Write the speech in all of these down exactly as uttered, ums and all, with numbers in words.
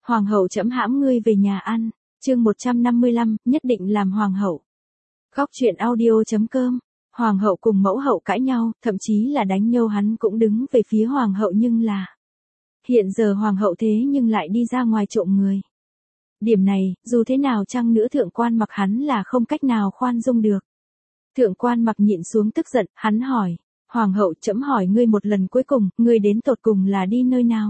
Hoàng hậu trẫm hãm ngươi về nhà ăn, chương một trăm năm mươi lăm, nhất định làm hoàng hậu. Góc truyện audio chấm com. Hoàng hậu cùng mẫu hậu cãi nhau, thậm chí là đánh nhau, hắn cũng đứng về phía hoàng hậu, nhưng là hiện giờ hoàng hậu thế nhưng lại đi ra ngoài trộm người. Điểm này, dù thế nào chăng nữa Thượng Quan Mặc hắn là không cách nào khoan dung được. Thượng Quan Mặc nhịn xuống tức giận, hắn hỏi, hoàng hậu trẫm hỏi ngươi một lần cuối cùng, ngươi đến tột cùng là đi nơi nào?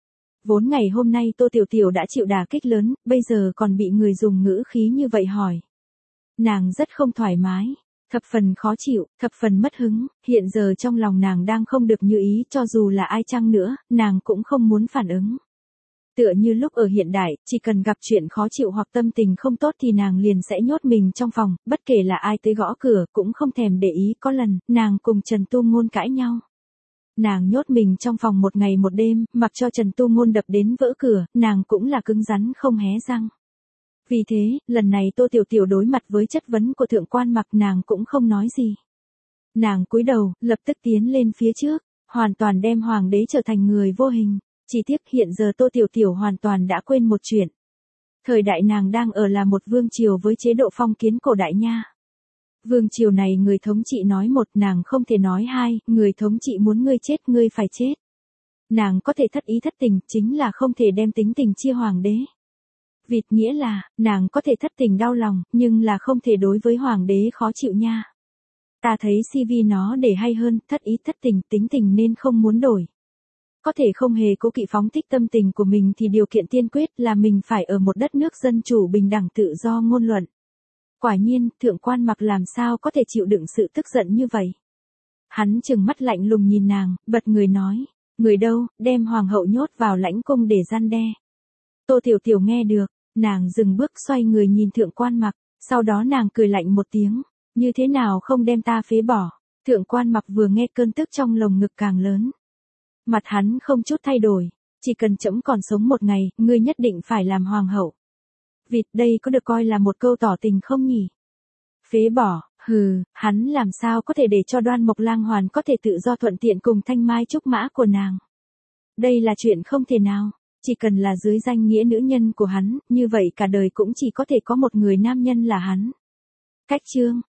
Vốn ngày hôm nay Tô Tiểu Tiểu đã chịu đả kích lớn, bây giờ còn bị người dùng ngữ khí như vậy hỏi. Nàng rất không thoải mái, thập phần khó chịu, thập phần mất hứng, hiện giờ trong lòng nàng đang không được như ý, cho dù là ai chăng nữa, nàng cũng không muốn phản ứng. Tựa như lúc ở hiện đại, chỉ cần gặp chuyện khó chịu hoặc tâm tình không tốt thì nàng liền sẽ nhốt mình trong phòng, bất kể là ai tới gõ cửa cũng không thèm để ý. Có lần, nàng cùng Trần Tu Ngôn cãi nhau. Nàng nhốt mình trong phòng một ngày một đêm, mặc cho Trần Tu Ngôn đập đến vỡ cửa, nàng cũng là cứng rắn không hé răng. Vì thế, lần này Tô Tiểu Tiểu đối mặt với chất vấn của Thượng Quan Mặc, nàng cũng không nói gì. Nàng cúi đầu, lập tức tiến lên phía trước, hoàn toàn đem hoàng đế trở thành người vô hình. Chỉ tiếc hiện giờ Tô Tiểu Tiểu hoàn toàn đã quên một chuyện. Thời đại nàng đang ở là một vương triều với chế độ phong kiến cổ đại nha. Vương triều này người thống trị nói một, nàng không thể nói hai, người thống trị muốn ngươi chết ngươi phải chết. Nàng có thể thất ý thất tình, chính là không thể đem tính tình chia hoàng đế. Vịt nghĩa là, nàng có thể thất tình đau lòng, nhưng là không thể đối với hoàng đế khó chịu nha. Ta thấy xê vê nó để hay hơn, thất ý thất tình, tính tình nên không muốn đổi. Có thể không hề cố kỵ phóng thích tâm tình của mình thì điều kiện tiên quyết là mình phải ở một đất nước dân chủ bình đẳng tự do ngôn luận. Quả nhiên, Thượng Quan Mặc làm sao có thể chịu đựng sự tức giận như vậy. Hắn trừng mắt lạnh lùng nhìn nàng, bật người nói, người đâu, đem hoàng hậu nhốt vào lãnh cung để gian đe. Tô Tiểu Tiểu nghe được, nàng dừng bước xoay người nhìn Thượng Quan Mặc, sau đó nàng cười lạnh một tiếng, như thế nào không đem ta phế bỏ. Thượng Quan Mặc vừa nghe cơn tức trong lồng ngực càng lớn. Mặt hắn không chút thay đổi, chỉ cần trẫm còn sống một ngày, ngươi nhất định phải làm hoàng hậu. Vịt, đây có được coi là một câu tỏ tình không nhỉ? Phế bỏ, hừ, hắn làm sao có thể để cho Đoan Mộc Lang Hoàn có thể tự do thuận tiện cùng thanh mai trúc mã của nàng. Đây là chuyện không thể nào, chỉ cần là dưới danh nghĩa nữ nhân của hắn, như vậy cả đời cũng chỉ có thể có một người nam nhân là hắn. Cách chương,